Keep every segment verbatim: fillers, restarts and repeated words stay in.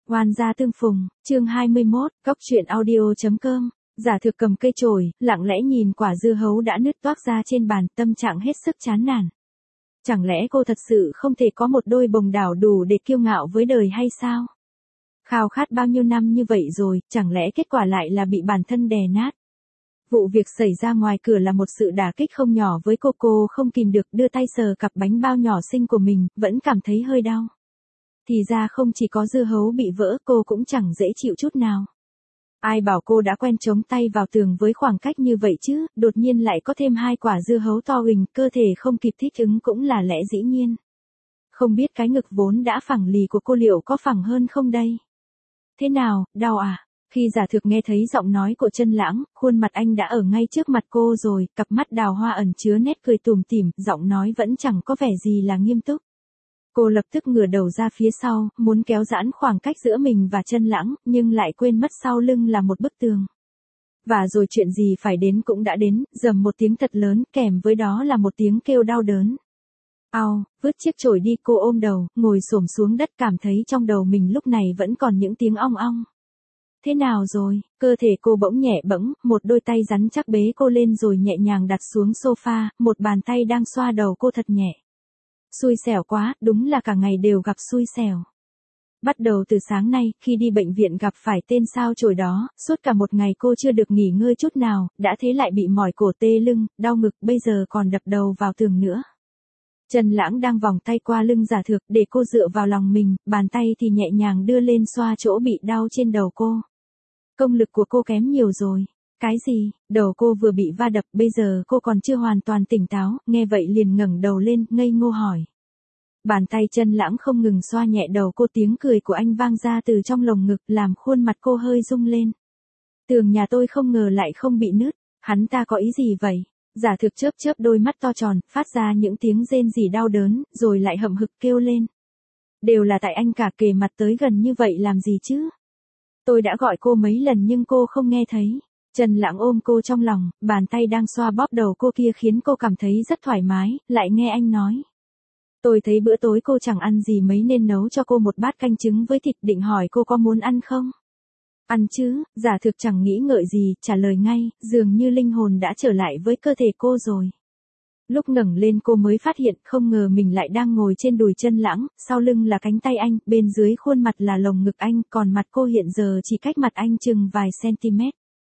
Oan gia tương phùng, chương hai mươi mốt, cóc truyện audio chấm com. Giả Thực cầm cây chổi, lặng lẽ nhìn quả dưa hấu đã nứt toác ra trên bàn, tâm trạng hết sức chán nản. Chẳng lẽ cô thật sự không thể có một đôi bồng đảo đủ để kiêu ngạo với đời hay sao? Khao khát bao nhiêu năm như vậy rồi, chẳng lẽ kết quả lại là bị bản thân đè nát? Vụ việc xảy ra ngoài cửa là một sự đả kích không nhỏ với cô, cô không kìm được đưa tay sờ cặp bánh bao nhỏ xinh của mình, vẫn cảm thấy hơi đau. Thì ra không chỉ có dưa hấu bị vỡ, cô cũng chẳng dễ chịu chút nào. Ai bảo cô đã quen chống tay vào tường với khoảng cách như vậy chứ, đột nhiên lại có thêm hai quả dưa hấu to huỳnh, cơ thể không kịp thích ứng cũng là lẽ dĩ nhiên. Không biết cái ngực vốn đã phẳng lì của cô liệu có phẳng hơn không đây? Thế nào, đau à? Khi Giả Thực nghe thấy giọng nói của Chân Lãng, khuôn mặt anh đã ở ngay trước mặt cô rồi, cặp mắt đào hoa ẩn chứa nét cười tủm tỉm, giọng nói vẫn chẳng có vẻ gì là nghiêm túc. Cô lập tức ngửa đầu ra phía sau, muốn kéo giãn khoảng cách giữa mình và Chân Lãng, nhưng lại quên mất sau lưng là một bức tường. Và rồi chuyện gì phải đến cũng đã đến, rầm một tiếng thật lớn, kèm với đó là một tiếng kêu đau đớn. Ao, vứt chiếc chổi đi, cô ôm đầu, ngồi xổm xuống đất, cảm thấy trong đầu mình lúc này vẫn còn những tiếng ong ong. Thế nào rồi? Cơ thể cô bỗng nhẹ bẫng, một đôi tay rắn chắc bế cô lên rồi nhẹ nhàng đặt xuống sofa, một bàn tay đang xoa đầu cô thật nhẹ. Xui xẻo quá, đúng là cả ngày đều gặp xui xẻo. Bắt đầu từ sáng nay, khi đi bệnh viện gặp phải tên sao chổi đó, suốt cả một ngày cô chưa được nghỉ ngơi chút nào, đã thế lại bị mỏi cổ tê lưng, đau ngực, bây giờ còn đập đầu vào tường nữa. Chân Lãng đang vòng tay qua lưng Giả Thực để cô dựa vào lòng mình, bàn tay thì nhẹ nhàng đưa lên xoa chỗ bị đau trên đầu cô. Công lực của cô kém nhiều rồi. Cái gì? Đầu cô vừa bị va đập, bây giờ cô còn chưa hoàn toàn tỉnh táo, nghe vậy liền ngẩng đầu lên, ngây ngô hỏi. Bàn tay Chân Lãng không ngừng xoa nhẹ đầu cô, tiếng cười của anh vang ra từ trong lồng ngực, làm khuôn mặt cô hơi rung lên. Tường nhà tôi không ngờ lại không bị nứt, hắn ta có ý gì vậy? Giả Thực chớp chớp đôi mắt to tròn, phát ra những tiếng rên rỉ đau đớn, rồi lại hậm hực kêu lên. Đều là tại anh cả, kề mặt tới gần như vậy làm gì chứ? Tôi đã gọi cô mấy lần nhưng cô không nghe thấy. Chân Lãng ôm cô trong lòng, bàn tay đang xoa bóp đầu cô kia khiến cô cảm thấy rất thoải mái, lại nghe anh nói. Tôi thấy bữa tối cô chẳng ăn gì mấy nên nấu cho cô một bát canh trứng với thịt, định hỏi cô có muốn ăn không? Ăn chứ, Giả Thực chẳng nghĩ ngợi gì, trả lời ngay, dường như linh hồn đã trở lại với cơ thể cô rồi. Lúc ngẩng lên cô mới phát hiện, không ngờ mình lại đang ngồi trên đùi Chân Lãng, sau lưng là cánh tay anh, bên dưới khuôn mặt là lồng ngực anh, còn mặt cô hiện giờ chỉ cách mặt anh chừng vài cm.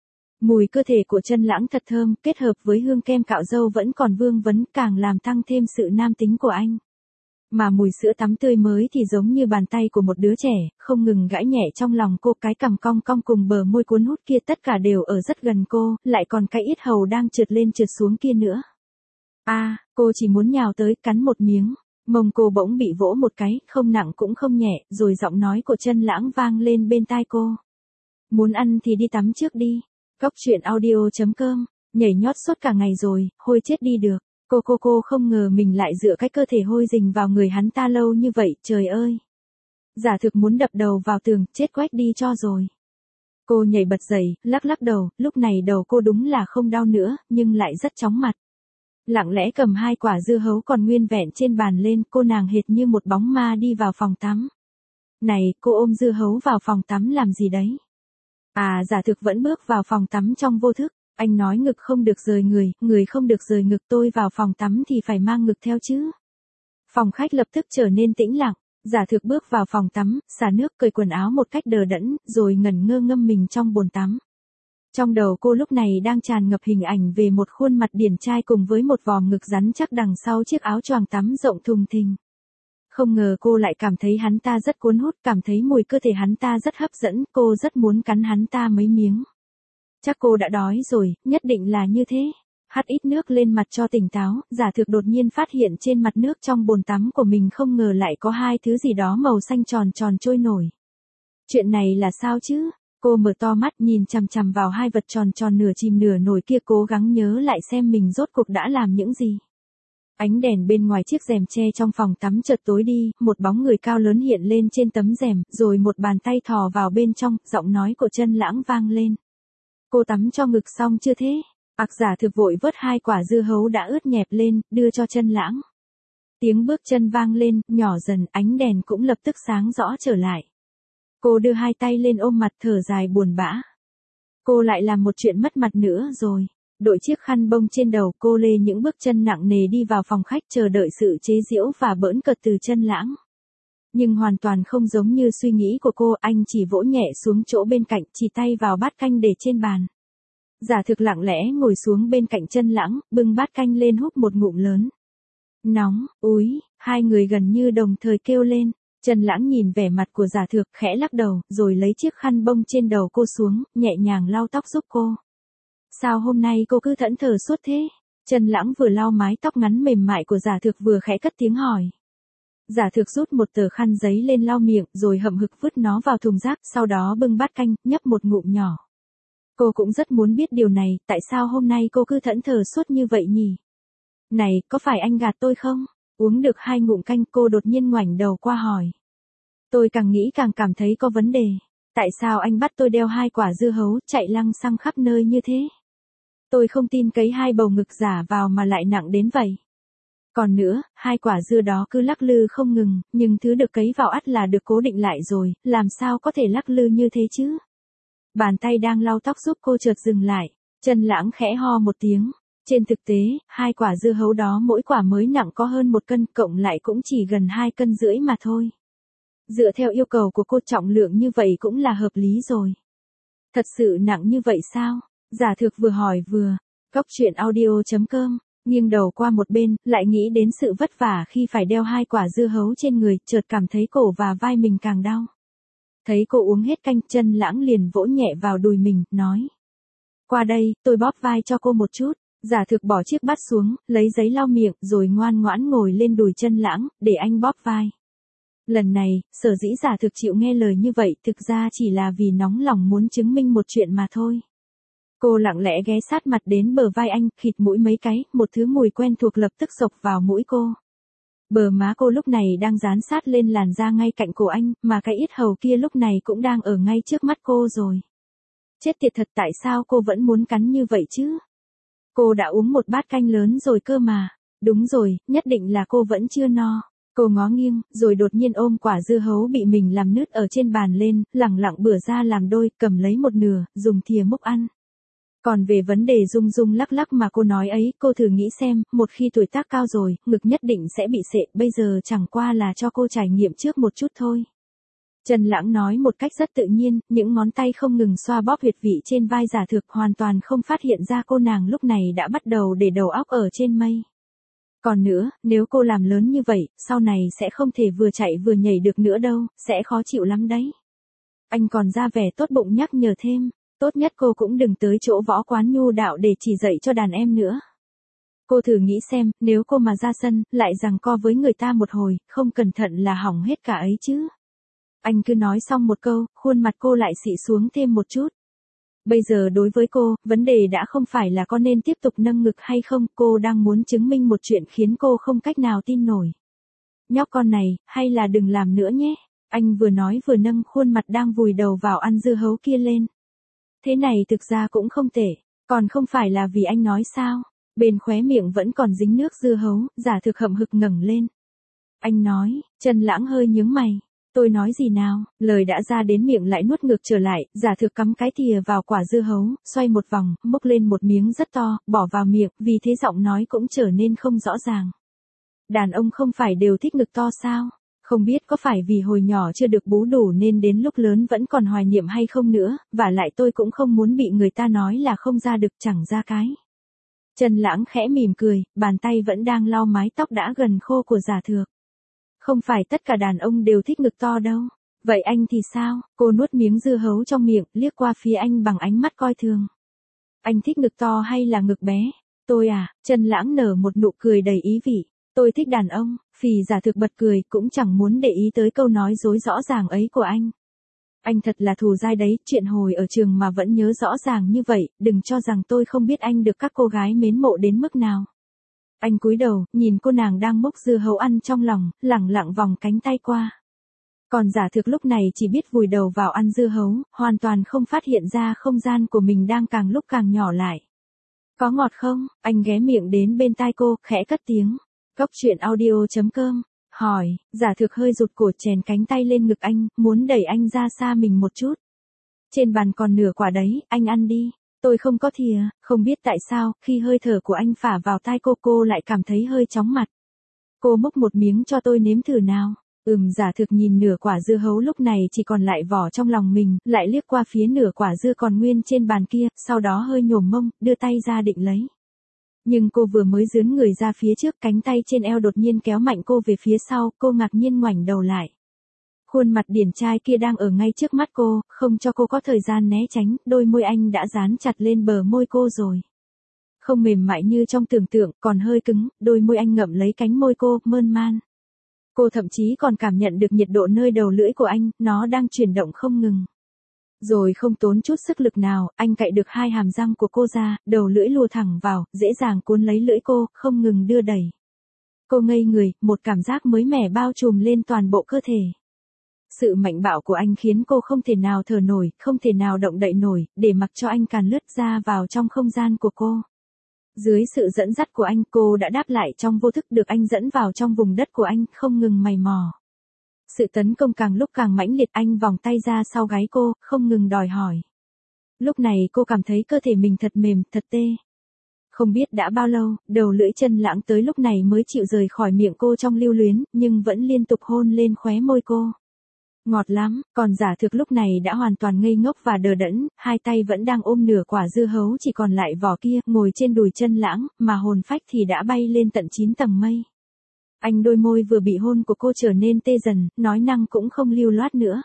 Mùi cơ thể của Chân Lãng thật thơm, kết hợp với hương kem cạo râu vẫn còn vương vấn, càng làm tăng thêm sự nam tính của anh. Mà mùi sữa tắm tươi mới thì giống như bàn tay của một đứa trẻ, không ngừng gãi nhẹ trong lòng cô, cái cằm cong cong cùng bờ môi cuốn hút kia tất cả đều ở rất gần cô, lại còn cái yết hầu đang trượt lên trượt xuống kia nữa. A, à, cô chỉ muốn nhào tới, cắn một miếng. Mông cô bỗng bị vỗ một cái, không nặng cũng không nhẹ, rồi giọng nói của Chân Lãng vang lên bên tai cô. Muốn ăn thì đi tắm trước đi. Cóc truyện audio chấm com, nhảy nhót suốt cả ngày rồi, hôi chết đi được. Cô cô cô không ngờ mình lại dựa cái cơ thể hôi rình vào người hắn ta lâu như vậy, trời ơi. Giả Thực muốn đập đầu vào tường, chết quách đi cho rồi. Cô nhảy bật dậy, lắc lắc đầu, lúc này đầu cô đúng là không đau nữa, nhưng lại rất chóng mặt. Lặng lẽ cầm hai quả dưa hấu còn nguyên vẹn trên bàn lên, cô nàng hệt như một bóng ma đi vào phòng tắm. Này, cô ôm dưa hấu vào phòng tắm làm gì đấy? À, Giả Thực vẫn bước vào phòng tắm trong vô thức. Anh nói ngực không được rời người, người không được rời ngực, tôi vào phòng tắm thì phải mang ngực theo chứ. Phòng khách lập tức trở nên tĩnh lặng, Giả Thực bước vào phòng tắm, xả nước, cởi quần áo một cách đờ đẫn, rồi ngẩn ngơ ngâm mình trong bồn tắm. Trong đầu cô lúc này đang tràn ngập hình ảnh về một khuôn mặt điển trai cùng với một vòm ngực rắn chắc đằng sau chiếc áo choàng tắm rộng thùng thình. Không ngờ cô lại cảm thấy hắn ta rất cuốn hút, cảm thấy mùi cơ thể hắn ta rất hấp dẫn, cô rất muốn cắn hắn ta mấy miếng. Chắc cô đã đói rồi, nhất định là như thế. Hắt ít nước lên mặt cho tỉnh táo, Giả Thực đột nhiên phát hiện trên mặt nước trong bồn tắm của mình không ngờ lại có hai thứ gì đó màu xanh tròn tròn trôi nổi. Chuyện này là sao chứ? Cô mở to mắt nhìn chằm chằm vào hai vật tròn tròn nửa chìm nửa nổi kia, cố gắng nhớ lại xem mình rốt cuộc đã làm những gì. Ánh đèn bên ngoài chiếc rèm che trong phòng tắm chợt tối đi, một bóng người cao lớn hiện lên trên tấm rèm, rồi một bàn tay thò vào bên trong, giọng nói của Chân Lãng vang lên. Cô tắm cho ngực xong chưa thế? Ặc Giả Thực vội vớt hai quả dưa hấu đã ướt nhẹp lên, đưa cho Chân Lãng. Tiếng bước chân vang lên, nhỏ dần, ánh đèn cũng lập tức sáng rõ trở lại. Cô đưa hai tay lên ôm mặt thở dài buồn bã. Cô lại làm một chuyện mất mặt nữa rồi. Đội chiếc khăn bông trên đầu, cô lê những bước chân nặng nề đi vào phòng khách chờ đợi sự chế giễu và bỡn cợt từ Chân Lãng. Nhưng hoàn toàn không giống như suy nghĩ của cô, anh chỉ vỗ nhẹ xuống chỗ bên cạnh, chỉ tay vào bát canh để trên bàn. Giả Thực lặng lẽ ngồi xuống bên cạnh Chân Lãng, bưng bát canh lên húp một ngụm lớn. Nóng, úi, hai người gần như đồng thời kêu lên. Chân Lãng nhìn vẻ mặt của Giả Thực, khẽ lắc đầu, rồi lấy chiếc khăn bông trên đầu cô xuống, nhẹ nhàng lau tóc giúp cô. Sao hôm nay cô cứ thẫn thờ suốt thế? Chân Lãng vừa lau mái tóc ngắn mềm mại của Giả Thực vừa khẽ cất tiếng hỏi. Giả Thực rút một tờ khăn giấy lên lau miệng, rồi hậm hực vứt nó vào thùng rác, sau đó bưng bát canh, nhấp một ngụm nhỏ. Cô cũng rất muốn biết điều này, tại sao hôm nay cô cứ thẫn thờ suốt như vậy nhỉ? Này, có phải anh gạt tôi không? Uống được hai ngụm canh, cô đột nhiên ngoảnh đầu qua hỏi. Tôi càng nghĩ càng cảm thấy có vấn đề. Tại sao anh bắt tôi đeo hai quả dưa hấu, chạy lăng xăng khắp nơi như thế? Tôi không tin cấy hai bầu ngực giả vào mà lại nặng đến vậy. Còn nữa, hai quả dưa đó cứ lắc lư không ngừng, nhưng thứ được cấy vào ắt là được cố định lại rồi, làm sao có thể lắc lư như thế chứ? Bàn tay đang lau tóc giúp cô chợt dừng lại. Chân Lãng khẽ ho một tiếng. Trên thực tế, hai quả dưa hấu đó mỗi quả mới nặng có hơn một cân, cộng lại cũng chỉ gần hai cân rưỡi mà thôi. Dựa theo yêu cầu của cô, trọng lượng như vậy cũng là hợp lý rồi. Thật sự nặng như vậy sao? Giả Thực vừa hỏi vừa. Cóc truyện audio chấm com, nghiêng đầu qua một bên, lại nghĩ đến sự vất vả khi phải đeo hai quả dưa hấu trên người, chợt cảm thấy cổ và vai mình càng đau. Thấy cô uống hết canh, Chân Lãng liền vỗ nhẹ vào đùi mình, nói. Qua đây, tôi bóp vai cho cô một chút. Giả Thực bỏ chiếc bát xuống, lấy giấy lau miệng, rồi ngoan ngoãn ngồi lên đùi Chân Lãng, để anh bóp vai. Lần này, sở dĩ Giả Thực chịu nghe lời như vậy, thực ra chỉ là vì nóng lòng muốn chứng minh một chuyện mà thôi. Cô lặng lẽ ghé sát mặt đến bờ vai anh, khịt mũi mấy cái, một thứ mùi quen thuộc lập tức xộc vào mũi cô. Bờ má cô lúc này đang dán sát lên làn da ngay cạnh cổ anh, mà cái yết hầu kia lúc này cũng đang ở ngay trước mắt cô rồi. Chết tiệt thật, tại sao cô vẫn muốn cắn như vậy chứ? Cô đã uống một bát canh lớn rồi cơ mà. Đúng rồi, nhất định là cô vẫn chưa no. Cô ngó nghiêng, rồi đột nhiên ôm quả dưa hấu bị mình làm nứt ở trên bàn lên, lẳng lặng bửa ra làm đôi, cầm lấy một nửa, dùng thìa múc ăn. Còn về vấn đề rung rung lắc lắc mà cô nói ấy, cô thử nghĩ xem, một khi tuổi tác cao rồi, ngực nhất định sẽ bị sệ, bây giờ chẳng qua là cho cô trải nghiệm trước một chút thôi. Chân Lãng nói một cách rất tự nhiên, những ngón tay không ngừng xoa bóp huyệt vị trên vai Giả Thực, hoàn toàn không phát hiện ra cô nàng lúc này đã bắt đầu để đầu óc ở trên mây. Còn nữa, nếu cô làm lớn như vậy, sau này sẽ không thể vừa chạy vừa nhảy được nữa đâu, sẽ khó chịu lắm đấy. Anh còn ra vẻ tốt bụng nhắc nhở thêm, tốt nhất cô cũng đừng tới chỗ võ quán nhu đạo để chỉ dạy cho đàn em nữa. Cô thử nghĩ xem, nếu cô mà ra sân, lại giằng co với người ta một hồi, không cẩn thận là hỏng hết cả ấy chứ. Anh cứ nói xong một câu, khuôn mặt cô lại xị xuống thêm một chút. Bây giờ đối với cô, vấn đề đã không phải là có nên tiếp tục nâng ngực hay không, cô đang muốn chứng minh một chuyện khiến cô không cách nào tin nổi. Nhóc con này, hay là đừng làm nữa nhé. Anh vừa nói vừa nâng khuôn mặt đang vùi đầu vào ăn dưa hấu kia lên. Thế này thực ra cũng không tệ, còn không phải là vì anh nói sao. Bên khóe miệng vẫn còn dính nước dưa hấu, Giả Thực hậm hực ngẩng lên. Anh nói, Chân Lãng hơi nhướng mày. Tôi nói gì nào, lời đã ra đến miệng lại nuốt ngược trở lại, Giả Thực cắm cái thìa vào quả dưa hấu, xoay một vòng, múc lên một miếng rất to, bỏ vào miệng, vì thế giọng nói cũng trở nên không rõ ràng. Đàn ông không phải đều thích ngực to sao? Không biết có phải vì hồi nhỏ chưa được bú đủ nên đến lúc lớn vẫn còn hoài niệm hay không nữa, và lại tôi cũng không muốn bị người ta nói là không ra được chẳng ra cái. Chân Lãng khẽ mỉm cười, bàn tay vẫn đang lau mái tóc đã gần khô của Giả Thực. Không phải tất cả đàn ông đều thích ngực to đâu. Vậy anh thì sao? Cô nuốt miếng dưa hấu trong miệng, liếc qua phía anh bằng ánh mắt coi thường. Anh thích ngực to hay là ngực bé? Tôi à, Chân Lãng nở một nụ cười đầy ý vị. Tôi thích đàn ông. Phì Giả Thực bật cười, cũng chẳng muốn để ý tới câu nói dối rõ ràng ấy của anh. Anh thật là thù dai đấy, chuyện hồi ở trường mà vẫn nhớ rõ ràng như vậy, đừng cho rằng tôi không biết anh được các cô gái mến mộ đến mức nào. Anh cúi đầu, nhìn cô nàng đang múc dưa hấu ăn trong lòng, lẳng lặng vòng cánh tay qua. Còn Giả Thực lúc này chỉ biết vùi đầu vào ăn dưa hấu, hoàn toàn không phát hiện ra không gian của mình đang càng lúc càng nhỏ lại. Có ngọt không? Anh ghé miệng đến bên tai cô, khẽ cất tiếng. Cóc truyện audio chấm com hỏi, giả thực hơi rụt cổ chèn cánh tay lên ngực anh, muốn đẩy anh ra xa mình một chút. Trên bàn còn nửa quả đấy, anh ăn đi. Tôi không có thìa, không biết tại sao, khi hơi thở của anh phả vào tai cô cô lại cảm thấy hơi chóng mặt. Cô múc một miếng cho tôi nếm thử nào. Ừm, giả thực nhìn nửa quả dưa hấu lúc này chỉ còn lại vỏ trong lòng mình, lại liếc qua phía nửa quả dưa còn nguyên trên bàn kia, sau đó hơi nhổm mông, đưa tay ra định lấy. Nhưng cô vừa mới dướn người ra phía trước, cánh tay trên eo đột nhiên kéo mạnh cô về phía sau, cô ngạc nhiên ngoảnh đầu lại. Khuôn mặt điển trai kia đang ở ngay trước mắt cô, không cho cô có thời gian né tránh, đôi môi anh đã dán chặt lên bờ môi cô rồi. Không mềm mại như trong tưởng tượng, còn hơi cứng, đôi môi anh ngậm lấy cánh môi cô, mơn man. Cô thậm chí còn cảm nhận được nhiệt độ nơi đầu lưỡi của anh, nó đang chuyển động không ngừng. Rồi không tốn chút sức lực nào, anh cạy được hai hàm răng của cô ra, đầu lưỡi lùa thẳng vào, dễ dàng cuốn lấy lưỡi cô, không ngừng đưa đẩy. Cô ngây người, một cảm giác mới mẻ bao trùm lên toàn bộ cơ thể. Sự mạnh bạo của anh khiến cô không thể nào thở nổi, không thể nào động đậy nổi, để mặc cho anh càn lướt ra vào trong không gian của cô. Dưới sự dẫn dắt của anh, cô đã đáp lại trong vô thức, được anh dẫn vào trong vùng đất của anh, không ngừng mày mò. Sự tấn công càng lúc càng mãnh liệt, anh vòng tay ra sau gáy cô, không ngừng đòi hỏi. Lúc này cô cảm thấy cơ thể mình thật mềm, thật tê. Không biết đã bao lâu, đầu lưỡi Chân Lãng tới lúc này mới chịu rời khỏi miệng cô trong lưu luyến, nhưng vẫn liên tục hôn lên khóe môi cô. Ngọt lắm, còn giả thực lúc này đã hoàn toàn ngây ngốc và đờ đẫn, hai tay vẫn đang ôm nửa quả dưa hấu chỉ còn lại vỏ kia, ngồi trên đùi Chân Lãng, mà hồn phách thì đã bay lên tận chín tầng mây. Anh đôi môi vừa bị hôn của cô trở nên tê dần, nói năng cũng không lưu loát nữa.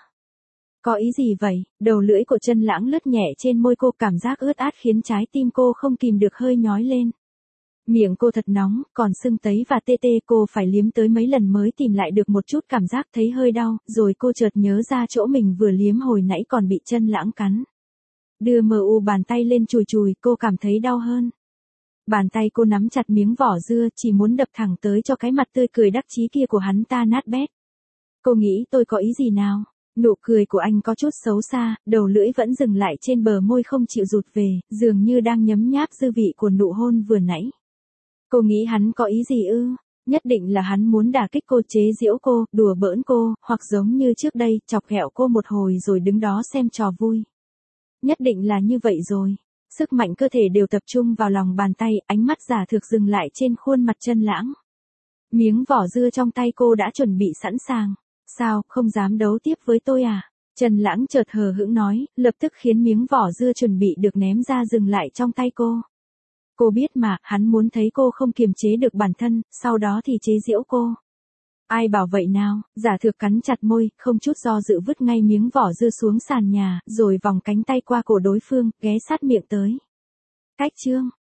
Có ý gì vậy? Đầu lưỡi của Chân Lãng lướt nhẹ trên môi cô, cảm giác ướt át khiến trái tim cô không kìm được hơi nhói lên. Miệng cô thật nóng, còn sưng tấy và tê tê, cô phải liếm tới mấy lần mới tìm lại được một chút cảm giác, thấy hơi đau, rồi cô chợt nhớ ra chỗ mình vừa liếm hồi nãy còn bị Chân Lãng cắn. Đưa mờ u bàn tay lên chùi chùi, cô cảm thấy đau hơn. Bàn tay cô nắm chặt miếng vỏ dưa, chỉ muốn đập thẳng tới cho cái mặt tươi cười đắc chí kia của hắn ta nát bét. Cô nghĩ tôi có ý gì nào? Nụ cười của anh có chút xấu xa, đầu lưỡi vẫn dừng lại trên bờ môi không chịu rụt về, dường như đang nhấm nháp dư vị của nụ hôn vừa nãy. Cô nghĩ hắn có ý gì ư? Nhất định là hắn muốn đả kích cô, chế giễu cô, đùa bỡn cô, hoặc giống như trước đây, chọc ghẹo cô một hồi rồi đứng đó xem trò vui. Nhất định là như vậy rồi. Sức mạnh cơ thể đều tập trung vào lòng bàn tay, ánh mắt giả thực dừng lại trên khuôn mặt Chân Lãng. Miếng vỏ dưa trong tay cô đã chuẩn bị sẵn sàng. Sao, không dám đấu tiếp với tôi à? Chân Lãng chợt hờ hững nói, lập tức khiến miếng vỏ dưa chuẩn bị được ném ra dừng lại trong tay cô. Cô biết mà, hắn muốn thấy cô không kiềm chế được bản thân, sau đó thì chế giễu cô. Ai bảo vậy nào? Giả thực cắn chặt môi, không chút do dự vứt ngay miếng vỏ dưa xuống sàn nhà, rồi vòng cánh tay qua cổ đối phương, ghé sát miệng tới. Cách chương